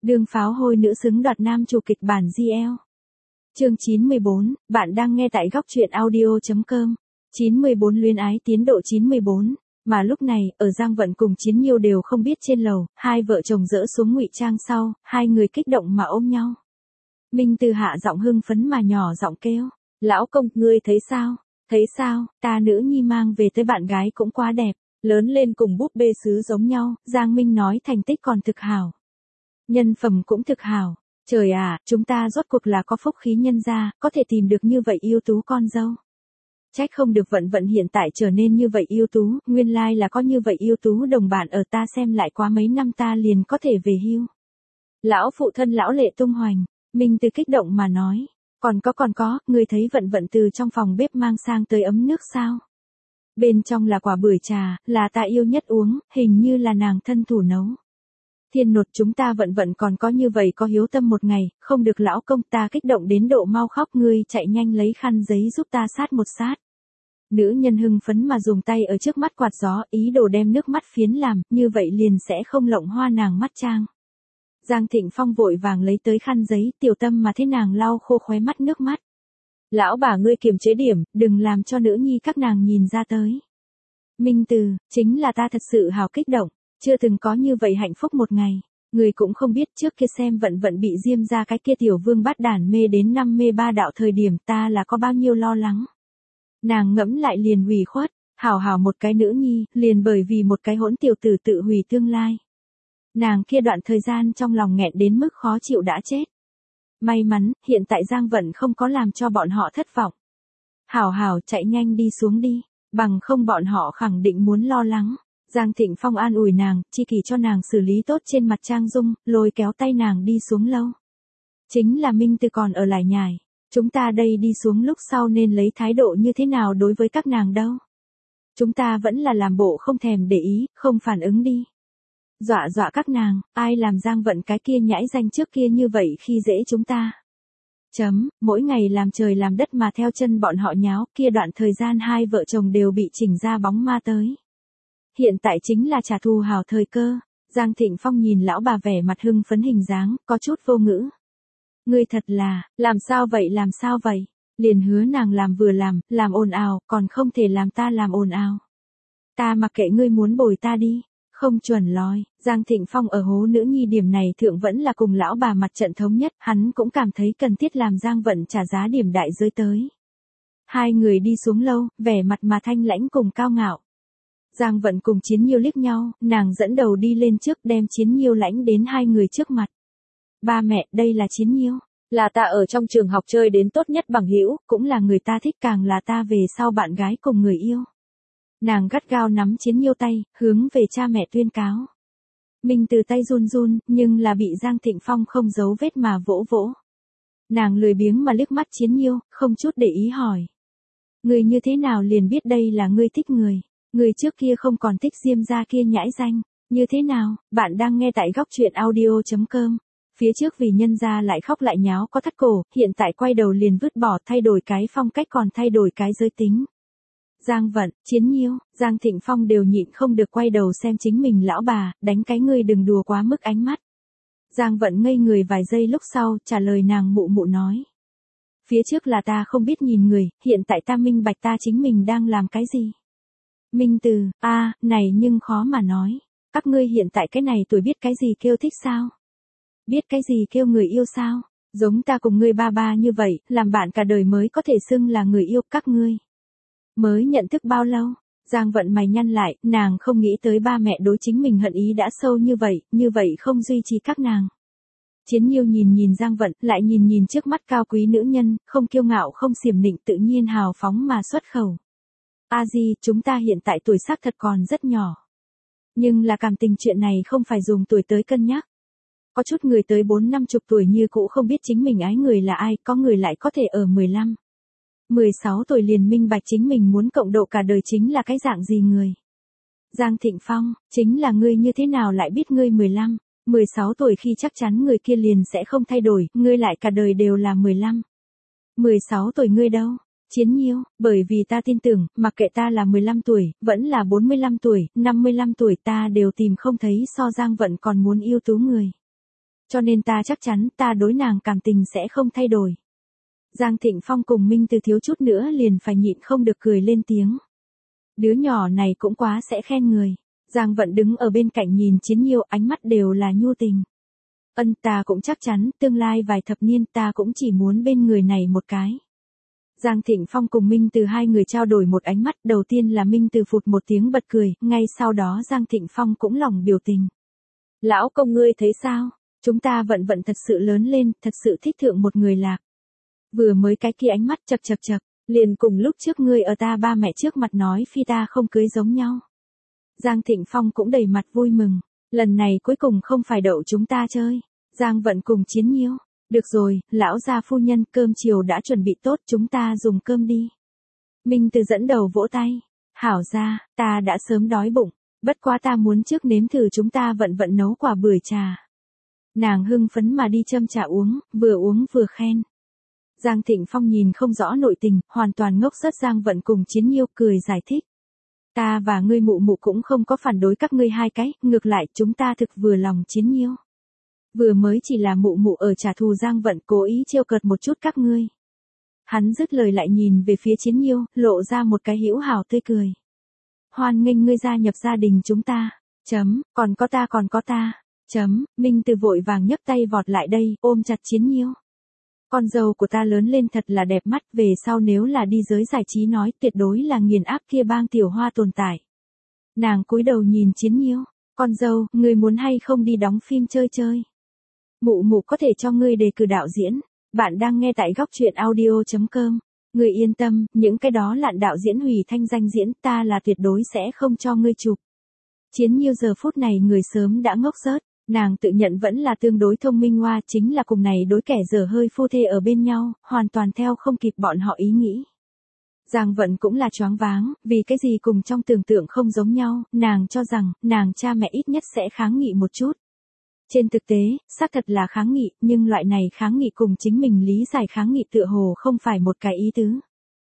Đường pháo hôi nữ xứng đoạt nam chủ kịch bản GL. Chương 94, bạn đang nghe tại góc truyện audio.com. 94 luyến ái tiến độ 94. Mà lúc này, ở Giang Vận cùng Chiến Nhiêu đều không biết trên lầu, hai vợ chồng dỡ xuống ngụy trang sau, hai người kích động mà ôm nhau. Minh Từ hạ giọng hưng phấn mà nhỏ giọng kêu, lão công, ngươi thấy sao? Thấy sao, ta nữ nhi mang về tới bạn gái cũng quá đẹp, lớn lên cùng búp bê sứ giống nhau, Giang Minh nói thành tích còn thực hảo. Nhân phẩm cũng thực hảo. Trời à, chúng ta rốt cuộc là có phúc khí nhân gia, có thể tìm được như vậy ưu tú con dâu. Trách không được Vận Vận hiện tại trở nên như vậy ưu tú, nguyên lai là có như vậy ưu tú đồng bạn ở, ta xem lại quá mấy năm ta liền có thể về hưu. Lão phụ thân lão lệ tung hoành, Minh Từ kích động mà nói, còn có, người thấy Vận Vận từ trong phòng bếp mang sang tới ấm nước sao? Bên trong là quả bưởi trà, là ta yêu nhất uống, hình như là nàng thân thủ nấu. Thiên nột, chúng ta Vận còn có như vậy có hiếu tâm một ngày, không được lão công, ta kích động đến độ mau khóc, ngươi chạy nhanh lấy khăn giấy giúp ta sát một sát. Nữ nhân hưng phấn mà dùng tay ở trước mắt quạt gió, ý đồ đem nước mắt phiến làm, như vậy liền sẽ không lộng hoa nàng mắt trang. Giang Thịnh Phong vội vàng lấy tới khăn giấy, tiểu tâm mà thế nàng lau khô khóe mắt nước mắt. Lão bà ngươi kiềm chế điểm, đừng làm cho nữ nhi các nàng nhìn ra tới. Minh Từ, chính là ta thật sự hào kích động. Chưa từng có như vậy hạnh phúc một ngày, người cũng không biết trước kia xem Vận bị Diêm ra cái kia tiểu vương bát đản mê đến 53 đạo thời điểm ta là có bao nhiêu lo lắng. Nàng ngẫm lại liền ủy khuất, hảo một cái nữ nhi, liền bởi vì một cái hỗn tiểu tử tự hủy tương lai. Nàng kia đoạn thời gian trong lòng nghẹn đến mức khó chịu đã chết. May mắn, hiện tại Giang Vận không có làm cho bọn họ thất vọng. Hảo chạy nhanh đi xuống đi, bằng không bọn họ khẳng định muốn lo lắng. Giang Thịnh Phong an ủi nàng, chi kỷ cho nàng xử lý tốt trên mặt trang dung, lôi kéo tay nàng đi xuống lâu. Chính là Minh Từ còn ở lại nhải, chúng ta đây đi xuống lúc sau nên lấy thái độ như thế nào đối với các nàng đâu. Chúng ta vẫn là làm bộ không thèm để ý, không phản ứng đi. Dọa các nàng, ai làm Giang Vận cái kia nhãi danh trước kia như vậy khi dễ chúng ta. Mỗi ngày làm trời làm đất mà theo chân bọn họ nháo, kia đoạn thời gian hai vợ chồng đều bị chỉnh ra bóng ma tới. Hiện tại chính là trả thù hảo thời cơ. Giang Thịnh Phong nhìn lão bà vẻ mặt hưng phấn hình dáng, có chút vô ngữ. Ngươi thật là, làm sao vậy? Liền hứa nàng làm vừa làm ồn ào, còn không thể làm ta làm ồn ào. Ta mặc kệ, ngươi muốn bồi ta đi, không chuẩn lòi. Giang Thịnh Phong ở hố nữ nhi điểm này thượng vẫn là cùng lão bà mặt trận thống nhất, hắn cũng cảm thấy cần thiết làm Giang Vận trả giá điểm đại giới tới. Hai người đi xuống lâu, vẻ mặt mà thanh lãnh cùng cao ngạo. Giang Vận cùng Chiến Nhiêu liếc nhau, nàng dẫn đầu đi lên trước đem Chiến Nhiêu lãnh đến hai người trước mặt. Ba mẹ, đây là Chiến Nhiêu, là ta ở trong trường học chơi đến tốt nhất bằng hữu, cũng là người ta thích, càng là ta về sau bạn gái cùng người yêu. Nàng gắt gao nắm Chiến Nhiêu tay, hướng về cha mẹ tuyên cáo. Minh Từ tay run, nhưng là bị Giang Thịnh Phong không giấu vết mà vỗ. Nàng lười biếng mà liếc mắt Chiến Nhiêu, không chút để ý hỏi. Người như thế nào liền biết đây là ngươi thích người? Người trước kia không còn thích Diêm gia kia nhãi danh, như thế nào? Bạn đang nghe tại góc truyện audio.com. Phía trước vì nhân gia lại khóc lại nháo có thắt cổ, hiện tại quay đầu liền vứt bỏ, thay đổi cái phong cách còn thay đổi cái giới tính. Giang Vận, Chiến Nhiêu, Giang Thịnh Phong đều nhịn không được quay đầu xem chính mình lão bà, đánh cái ngươi đừng đùa quá mức ánh mắt. Giang Vận ngây người vài giây lúc sau, trả lời nàng mụ nói. Phía trước là ta không biết nhìn người, hiện tại ta minh bạch ta chính mình đang làm cái gì. Minh Từ, này nhưng khó mà nói. Các ngươi hiện tại cái này tuổi biết cái gì kêu thích sao? Biết cái gì kêu người yêu sao? Giống ta cùng ngươi ba như vậy, làm bạn cả đời mới có thể xưng là người yêu. Các ngươi mới nhận thức bao lâu? Giang Vận mày nhăn lại, nàng không nghĩ tới ba mẹ đối chính mình hận ý đã sâu như vậy không duy trì các nàng. Chiến Nhiêu nhìn Giang Vận, lại nhìn trước mắt cao quý nữ nhân, không kiêu ngạo không xiểm nịnh, tự nhiên hào phóng mà xuất khẩu. Di, chúng ta hiện tại tuổi xác thật còn rất nhỏ. Nhưng là cảm tình chuyện này không phải dùng tuổi tới cân nhắc. Có chút người tới 40-50 tuổi như cũ không biết chính mình ái người là ai, có người lại có thể ở 15, 16 tuổi liền minh bạch chính mình muốn cộng độ cả đời chính là cái dạng gì người. Giang Thịnh Phong, chính là ngươi như thế nào lại biết ngươi 15, 16 tuổi khi chắc chắn người kia liền sẽ không thay đổi, ngươi lại cả đời đều là 15, 16 tuổi ngươi đâu? Chiến Nhiêu, bởi vì ta tin tưởng, mặc kệ ta là 15 tuổi, vẫn là 45 tuổi, 55 tuổi ta đều tìm không thấy so Giang Vận còn muốn ưu tú người. Cho nên ta chắc chắn ta đối nàng cảm tình sẽ không thay đổi. Giang Thịnh Phong cùng Minh Từ thiếu chút nữa liền phải nhịn không được cười lên tiếng. Đứa nhỏ này cũng quá sẽ khen người. Giang Vận đứng ở bên cạnh nhìn Chiến Nhiêu, ánh mắt đều là nhu tình. Ta cũng chắc chắn, tương lai vài thập niên ta cũng chỉ muốn bên người này một cái. Giang Thịnh Phong cùng Minh Từ hai người trao đổi một ánh mắt, đầu tiên là Minh Từ phụt một tiếng bật cười, ngay sau đó Giang Thịnh Phong cũng lòng biểu tình. Lão công ngươi thấy sao? Chúng ta Vận Vận thật sự lớn lên, thật sự thích thượng một người lạc. Vừa mới cái kia ánh mắt chật chật chật, liền cùng lúc trước ngươi ở ta ba mẹ trước mặt nói phi ta không cưới giống nhau. Giang Thịnh Phong cũng đầy mặt vui mừng, lần này cuối cùng không phải đậu chúng ta chơi. Giang Vận cùng Chiến Nhiêu, được rồi, lão gia phu nhân, cơm chiều đã chuẩn bị tốt, chúng ta dùng cơm đi. Minh Từ dẫn đầu vỗ tay, hảo ra, ta đã sớm đói bụng, bất quá ta muốn trước nếm thử chúng ta Vận Vận nấu quả bưởi trà. Nàng hưng phấn mà đi châm trà uống vừa khen. Giang Thịnh Phong nhìn không rõ nội tình, hoàn toàn ngốc rất Giang Vận cùng Chiến Nhiêu cười giải thích. Ta và ngươi mụ mụ cũng không có phản đối các ngươi hai cái, ngược lại chúng ta thực vừa lòng Chiến Nhiêu. Vừa mới chỉ là mụ mụ ở trả thù Giang Vận cố ý trêu cợt một chút các ngươi. Hắn dứt lời lại nhìn về phía Chiến Nhiêu, lộ ra một cái hữu hảo tươi cười. Hoan nghênh ngươi gia nhập gia đình chúng ta. Còn có ta. Minh Từ vội vàng nhấc tay vọt lại đây, ôm chặt Chiến Nhiêu. Con dâu của ta lớn lên thật là đẹp mắt, về sau nếu là đi giới giải trí nói tuyệt đối là nghiền áp kia bang tiểu hoa tồn tại. Nàng cúi đầu nhìn Chiến Nhiêu, con dâu, ngươi muốn hay không đi đóng phim chơi? Mụ mụ có thể cho ngươi đề cử đạo diễn. Bạn đang nghe tại góc truyện audio.com. Ngươi yên tâm, những cái đó lạn đạo diễn hủy thanh danh diễn ta là tuyệt đối sẽ không cho ngươi chụp. Chiến Nhiêu giờ phút này người sớm đã ngốc rớt. Nàng tự nhận vẫn là tương đối thông minh hoa, chính là cùng này đối kẻ dở hơi phu thê ở bên nhau, hoàn toàn theo không kịp bọn họ ý nghĩ. Giang Vận cũng là choáng váng, vì cái gì cùng trong tưởng tượng không giống nhau, nàng cho rằng, nàng cha mẹ ít nhất sẽ kháng nghị một chút. Trên thực tế, xác thật là kháng nghị, nhưng loại này kháng nghị cùng chính mình lý giải kháng nghị tựa hồ không phải một cái ý tứ.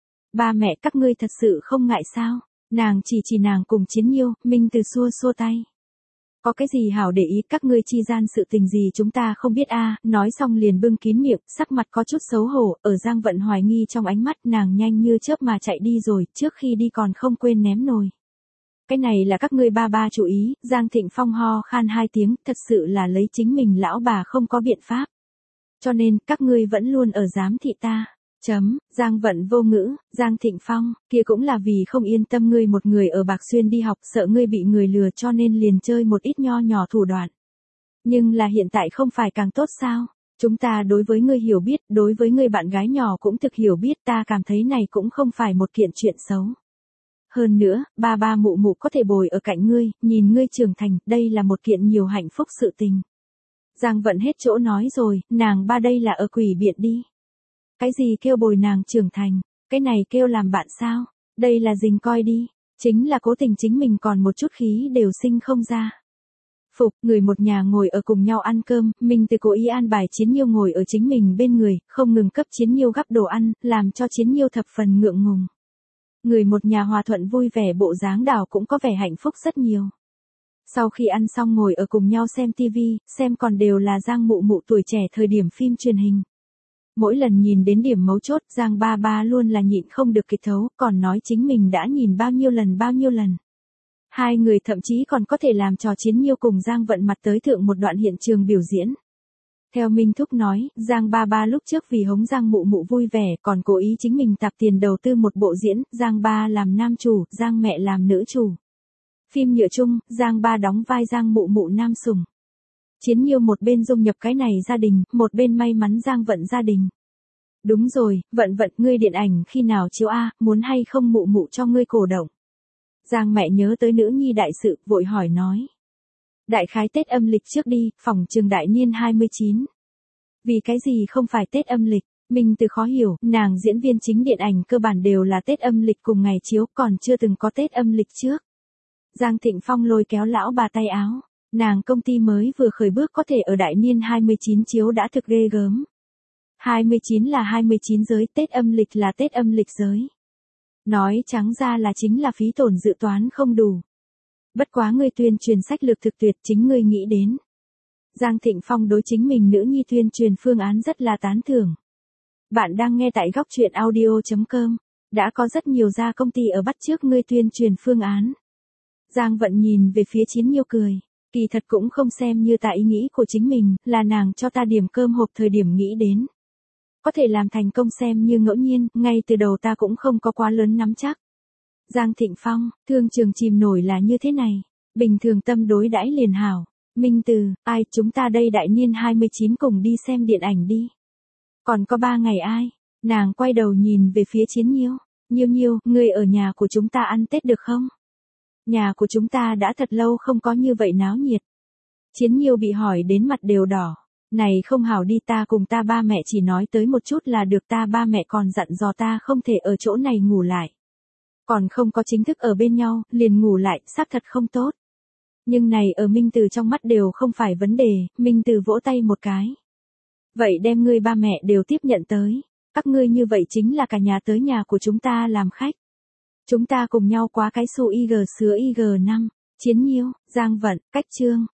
Ba mẹ các ngươi thật sự không ngại sao? Nàng chỉ nàng cùng Chiến Nhiêu, Minh Từ xua tay. Có cái gì hảo để ý, các ngươi chi gian sự tình gì chúng ta không biết a. Nói xong liền bưng kín miệng, sắc mặt có chút xấu hổ, ở Giang Vận hoài nghi trong ánh mắt nàng nhanh như chớp mà chạy đi rồi, trước khi đi còn không quên ném nồi. Cái này là các ngươi ba chủ ý. Giang Thịnh Phong ho khan hai tiếng, thật sự là lấy chính mình lão bà không có biện pháp. Cho nên, các ngươi vẫn luôn ở giám thị ta. Giang Vận vô ngữ, Giang Thịnh Phong, kia cũng là vì không yên tâm ngươi một người ở Bạc Xuyên đi học, sợ ngươi bị người lừa cho nên liền chơi một ít nho nhỏ thủ đoạn. Nhưng là hiện tại không phải càng tốt sao? Chúng ta đối với ngươi hiểu biết, đối với ngươi bạn gái nhỏ cũng thực hiểu biết, ta cảm thấy này cũng không phải một kiện chuyện xấu. Hơn nữa, ba mụ mụ có thể bồi ở cạnh ngươi, nhìn ngươi trưởng thành, đây là một kiện nhiều hạnh phúc sự tình. Giang Vận hết chỗ nói rồi, nàng ba đây là ở quỷ biện đi. Cái gì kêu bồi nàng trưởng thành, cái này kêu làm bạn sao, đây là dình coi đi, chính là cố tình chính mình còn một chút khí đều sinh không ra. Phục, người một nhà ngồi ở cùng nhau ăn cơm, Minh Từ cố ý an bài Chiến Nhiêu ngồi ở chính mình bên người, không ngừng cấp Chiến Nhiêu gắp đồ ăn, làm cho Chiến Nhiêu thập phần ngượng ngùng. Người một nhà hòa thuận vui vẻ bộ dáng đảo cũng có vẻ hạnh phúc rất nhiều. Sau khi ăn xong ngồi ở cùng nhau xem tivi, xem còn đều là Giang mụ mụ tuổi trẻ thời điểm phim truyền hình. Mỗi lần nhìn đến điểm mấu chốt, Giang ba luôn là nhịn không được kịch thấu, còn nói chính mình đã nhìn bao nhiêu lần. Hai người thậm chí còn có thể làm trò Chiến Nhiêu cùng Giang Vận mặt tới thượng một đoạn hiện trường biểu diễn. Theo Minh Thúc nói, Giang ba lúc trước vì hống Giang mụ mụ vui vẻ, còn cố ý chính mình tạp tiền đầu tư một bộ diễn, Giang ba làm nam chủ, Giang mẹ làm nữ chủ. Phim nhựa chung, Giang ba đóng vai Giang mụ mụ nam sủng. Chiến Nhiêu một bên dung nhập cái này gia đình, một bên may mắn Giang Vận gia đình. Đúng rồi, Vận, ngươi điện ảnh khi nào chiếu a, muốn hay không mụ mụ cho ngươi cổ động. Giang mẹ nhớ tới nữ nhi đại sự, vội hỏi nói. Đại khái Tết âm lịch trước đi, phỏng trường đại niên 29. Vì cái gì không phải Tết âm lịch, Minh Từ khó hiểu, nàng diễn viên chính điện ảnh cơ bản đều là Tết âm lịch cùng ngày chiếu, còn chưa từng có Tết âm lịch trước. Giang Thịnh Phong lôi kéo lão bà tay áo, nàng công ty mới vừa khởi bước có thể ở đại niên 29 chiếu đã thực ghê gớm. 29 là 29 giới, Tết âm lịch là Tết âm lịch giới. Nói trắng ra là chính là phí tổn dự toán không đủ. Bất quá ngươi tuyên truyền sách lược thực tuyệt, chính ngươi nghĩ đến. Giang Thịnh Phong đối chính mình nữ nhi tuyên truyền phương án rất là tán thưởng. Bạn đang nghe tại góc truyện audio.com. Đã có rất nhiều gia công ty ở bắt chước ngươi tuyên truyền phương án. Giang Vận nhìn về phía Chiến Nhiêu cười. Kỳ thật cũng không xem như tại ý nghĩ của chính mình, là nàng cho ta điểm cơm hộp thời điểm nghĩ đến. Có thể làm thành công xem như ngẫu nhiên, ngay từ đầu ta cũng không có quá lớn nắm chắc. Giang Thịnh Phong, thương trường chìm nổi là như thế này. Bình thường tâm đối đãi liền hảo. Minh Từ, ai chúng ta đây đại niên 29 cùng đi xem điện ảnh đi. Còn có 3 ngày ai? Nàng quay đầu nhìn về phía Chiến Nhiêu. Nhiêu Nhiêu, ngươi ở nhà của chúng ta ăn Tết được không? Nhà của chúng ta đã thật lâu không có như vậy náo nhiệt. Chiến Nhiêu bị hỏi đến mặt đều đỏ. Này không hảo đi, ta cùng ta ba mẹ chỉ nói tới một chút là được, ta ba mẹ còn dặn dò ta không thể ở chỗ này ngủ lại. Còn không có chính thức ở bên nhau, liền ngủ lại, xác thật không tốt. Nhưng này ở Minh Từ trong mắt đều không phải vấn đề, Minh Từ vỗ tay một cái. Vậy đem ngươi ba mẹ đều tiếp nhận tới. Các ngươi như vậy chính là cả nhà tới nhà của chúng ta làm khách. Chúng ta cùng nhau quá cái xu IG sứa IG5. Chiến Nhiêu, Giang Vận, Cách Chương,